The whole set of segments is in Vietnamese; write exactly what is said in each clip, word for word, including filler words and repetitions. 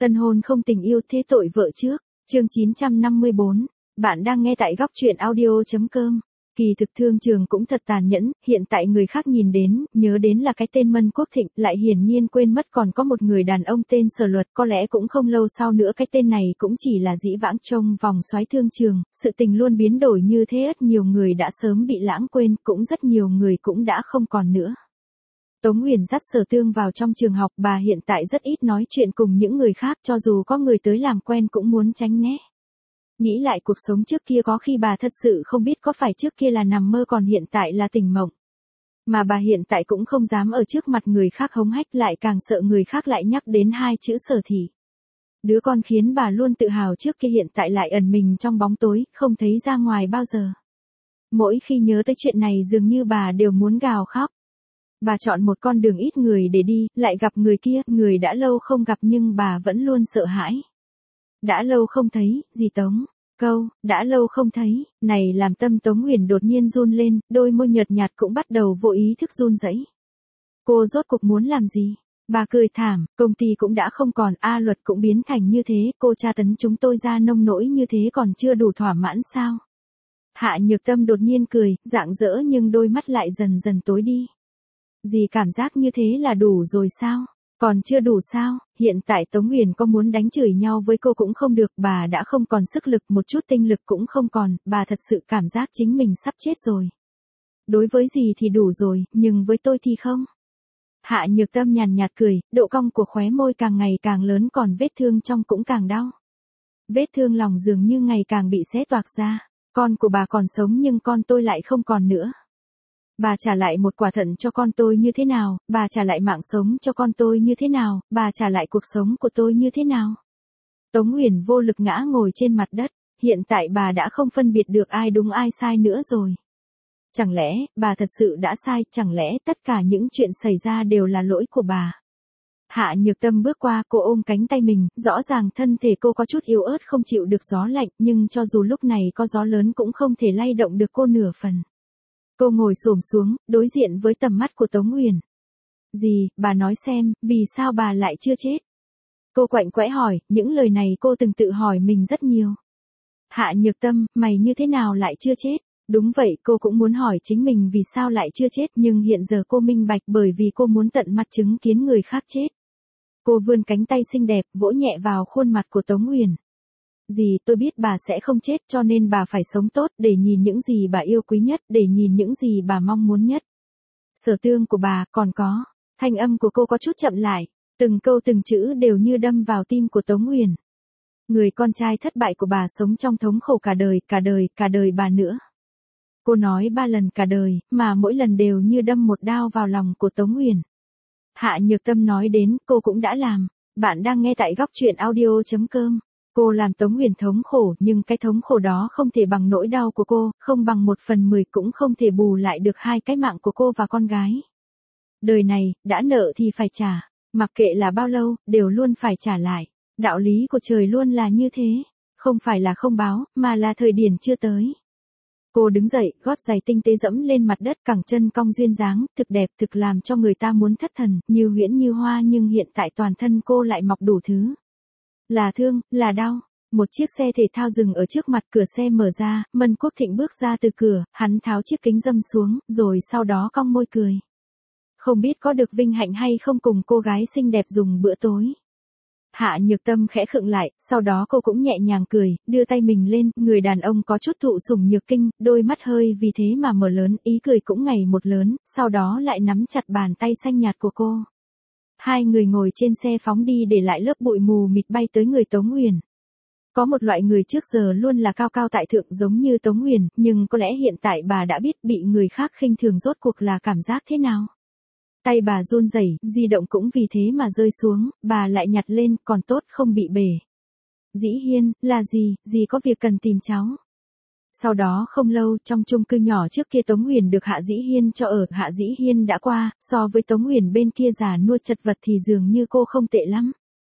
Tân hôn không tình yêu thế tội vợ trước. Chương chín trăm năm mươi bốn. Bạn đang nghe tại góc truyện audio chấm com. Kỳ thực thương trường cũng thật tàn nhẫn, hiện tại người khác nhìn đến, nhớ đến là cái tên Mân Quốc Thịnh, lại hiển nhiên quên mất còn có một người đàn ông tên Sở Luật, có lẽ cũng không lâu sau nữa cái tên này cũng chỉ là dĩ vãng trong vòng xoáy thương trường, sự tình luôn biến đổi như thế rất nhiều người đã sớm bị lãng quên, cũng rất nhiều người cũng đã không còn nữa. Tống Huyền dắt Sở Tương vào trong trường học, bà hiện tại rất ít nói chuyện cùng những người khác, cho dù có người tới làm quen cũng muốn tránh né. Nghĩ lại cuộc sống trước kia có khi bà thật sự không biết có phải trước kia là nằm mơ còn hiện tại là tỉnh mộng. Mà bà hiện tại cũng không dám ở trước mặt người khác hống hách, lại càng sợ người khác lại nhắc đến hai chữ Sở thị. Đứa con khiến bà luôn tự hào trước kia hiện tại lại ẩn mình trong bóng tối, không thấy ra ngoài bao giờ. Mỗi khi nhớ tới chuyện này dường như bà đều muốn gào khóc. Bà chọn một con đường ít người để đi, lại gặp người kia, người đã lâu không gặp nhưng bà vẫn luôn sợ hãi. Đã lâu không thấy, gì Tống? Câu, đã lâu không thấy, này làm tâm Tống Huyền đột nhiên run lên, đôi môi nhợt nhạt cũng bắt đầu vô ý thức run rẩy. Cô rốt cuộc muốn làm gì? Bà cười thảm, công ty cũng đã không còn, A Luật cũng biến thành như thế, cô tra tấn chúng tôi ra nông nỗi như thế còn chưa đủ thỏa mãn sao? Hạ Nhược Tâm đột nhiên cười, rạng rỡ nhưng đôi mắt lại dần dần tối đi. Gì cảm giác như thế là đủ rồi sao? Còn chưa đủ sao? Hiện tại Tống Huyền có muốn đánh chửi nhau với cô cũng không được, bà đã không còn sức lực, một chút tinh lực cũng không còn, bà thật sự cảm giác chính mình sắp chết rồi. Đối với gì thì đủ rồi, nhưng với tôi thì không. Hạ Nhược Tâm nhàn nhạt cười, độ cong của khóe môi càng ngày càng lớn, còn vết thương trong cũng càng đau. Vết thương lòng dường như ngày càng bị xé toạc ra. Con của bà còn sống nhưng con tôi lại không còn nữa. Bà trả lại một quả thận cho con tôi như thế nào, bà trả lại mạng sống cho con tôi như thế nào, bà trả lại cuộc sống của tôi như thế nào. Tống Huyền vô lực ngã ngồi trên mặt đất, hiện tại bà đã không phân biệt được ai đúng ai sai nữa rồi. Chẳng lẽ, bà thật sự đã sai, chẳng lẽ tất cả những chuyện xảy ra đều là lỗi của bà. Hạ Nhược Tâm bước qua, cô ôm cánh tay mình, rõ ràng thân thể cô có chút yếu ớt không chịu được gió lạnh, nhưng cho dù lúc này có gió lớn cũng không thể lay động được cô nửa phần. Cô ngồi xổm xuống, đối diện với tầm mắt của Tống Huyền. Gì, bà nói xem, vì sao bà lại chưa chết? Cô quạnh quẽ hỏi, những lời này cô từng tự hỏi mình rất nhiều. Hạ Nhược Tâm, mày như thế nào lại chưa chết? Đúng vậy, cô cũng muốn hỏi chính mình vì sao lại chưa chết, nhưng hiện giờ cô minh bạch bởi vì cô muốn tận mắt chứng kiến người khác chết. Cô vươn cánh tay xinh đẹp, vỗ nhẹ vào khuôn mặt của Tống Huyền. Dì, tôi biết bà sẽ không chết cho nên bà phải sống tốt để nhìn những gì bà yêu quý nhất, để nhìn những gì bà mong muốn nhất. Sở Tương của bà, còn có. Thanh âm của cô có chút chậm lại, từng câu từng chữ đều như đâm vào tim của Tống Huyền. Người con trai thất bại của bà sống trong thống khổ cả đời, cả đời, cả đời bà nữa. Cô nói ba lần cả đời, mà mỗi lần đều như đâm một đao vào lòng của Tống Huyền. Hạ Nhược Tâm nói đến, cô cũng đã làm. Bạn đang nghe tại góc truyện audio chấm com. Cô làm Tống Huyền thống khổ, nhưng cái thống khổ đó không thể bằng nỗi đau của cô, không bằng một phần mười cũng không thể bù lại được hai cái mạng của cô và con gái. Đời này, đã nợ thì phải trả, mặc kệ là bao lâu, đều luôn phải trả lại. Đạo lý của trời luôn là như thế, không phải là không báo, mà là thời điểm chưa tới. Cô đứng dậy, gót giày tinh tế dẫm lên mặt đất, cẳng chân cong duyên dáng, thực đẹp, thực làm cho người ta muốn thất thần, như huyễn như hoa, nhưng hiện tại toàn thân cô lại mọc đủ thứ. Là thương, là đau. Một chiếc xe thể thao dừng ở trước mặt, cửa xe mở ra, Mân Quốc Thịnh bước ra từ cửa, hắn tháo chiếc kính râm xuống, rồi sau đó cong môi cười. Không biết có được vinh hạnh hay không cùng cô gái xinh đẹp dùng bữa tối. Hạ Nhược Tâm khẽ khựng lại, sau đó cô cũng nhẹ nhàng cười, đưa tay mình lên, người đàn ông có chút thụ sủng nhược kinh, đôi mắt hơi vì thế mà mở lớn, ý cười cũng ngày một lớn, sau đó lại nắm chặt bàn tay xanh nhạt của cô. Hai người ngồi trên xe phóng đi để lại lớp bụi mù mịt bay tới người Tống Huyền. Có một loại người trước giờ luôn là cao cao tại thượng giống như Tống Huyền, nhưng có lẽ hiện tại bà đã biết bị người khác khinh thường rốt cuộc là cảm giác thế nào. Tay bà run rẩy, di động cũng vì thế mà rơi xuống, bà lại nhặt lên, còn tốt không bị bể. Dĩ Hiên, là gì, gì có việc cần tìm cháu. Sau đó không lâu, trong chung cư nhỏ trước kia Tống Huyền được Hạ Dĩ Hiên cho ở, Hạ Dĩ Hiên đã qua, so với Tống Huyền bên kia già nua chật vật thì dường như cô không tệ lắm.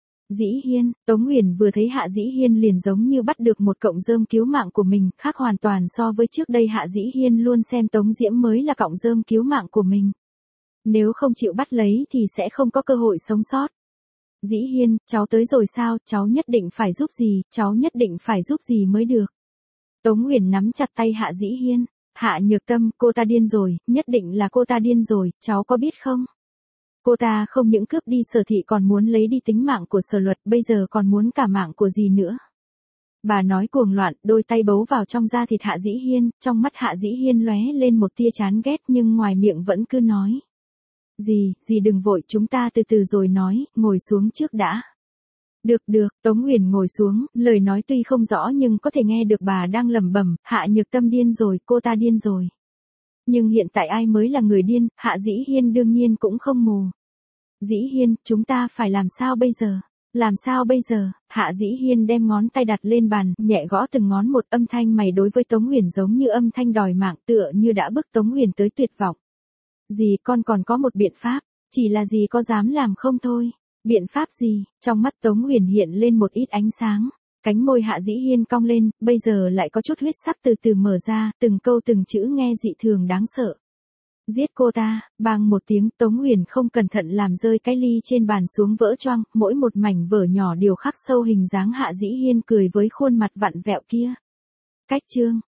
Dĩ Hiên, Tống Huyền vừa thấy Hạ Dĩ Hiên liền giống như bắt được một cọng rơm cứu mạng của mình, khác hoàn toàn so với trước đây Hạ Dĩ Hiên luôn xem Tống Diễm mới là cọng rơm cứu mạng của mình. Nếu không chịu bắt lấy thì sẽ không có cơ hội sống sót. Dĩ Hiên, cháu tới rồi sao, cháu nhất định phải giúp gì, cháu nhất định phải giúp gì mới được. Tống Uyển nắm chặt tay Hạ Dĩ Hiên. Hạ Nhược Tâm, cô ta điên rồi, nhất định là cô ta điên rồi, cháu có biết không? Cô ta không những cướp đi Sở Thị còn muốn lấy đi tính mạng của Sở Luật, bây giờ còn muốn cả mạng của dì nữa. Bà nói cuồng loạn, đôi tay bấu vào trong da thịt Hạ Dĩ Hiên, trong mắt Hạ Dĩ Hiên lóe lên một tia chán ghét nhưng ngoài miệng vẫn cứ nói. Dì, dì đừng vội, chúng ta từ từ rồi nói, ngồi xuống trước đã. Được được, Tống Uyển ngồi xuống, lời nói tuy không rõ nhưng có thể nghe được bà đang lẩm bẩm, Hạ Nhược Tâm điên rồi, cô ta điên rồi. Nhưng hiện tại ai mới là người điên, Hạ Dĩ Hiên đương nhiên cũng không mù. Dĩ Hiên, chúng ta phải làm sao bây giờ? Làm sao bây giờ? Hạ Dĩ Hiên đem ngón tay đặt lên bàn, nhẹ gõ từng ngón một, âm thanh mày đối với Tống Uyển giống như âm thanh đòi mạng, tựa như đã bức Tống Uyển tới tuyệt vọng. Dì, con còn có một biện pháp, chỉ là dì có dám làm không thôi. Biện pháp gì? Trong mắt Tống Uyển hiện lên một ít ánh sáng. Cánh môi Hạ Dĩ Hiên cong lên, bây giờ lại có chút huyết sắc từ từ mở ra, từng câu từng chữ nghe dị thường đáng sợ. Giết cô ta, bang một tiếng, Tống Uyển không cẩn thận làm rơi cái ly trên bàn xuống vỡ choang, mỗi một mảnh vỡ nhỏ đều khắc sâu hình dáng Hạ Dĩ Hiên cười với khuôn mặt vặn vẹo kia. Cách chương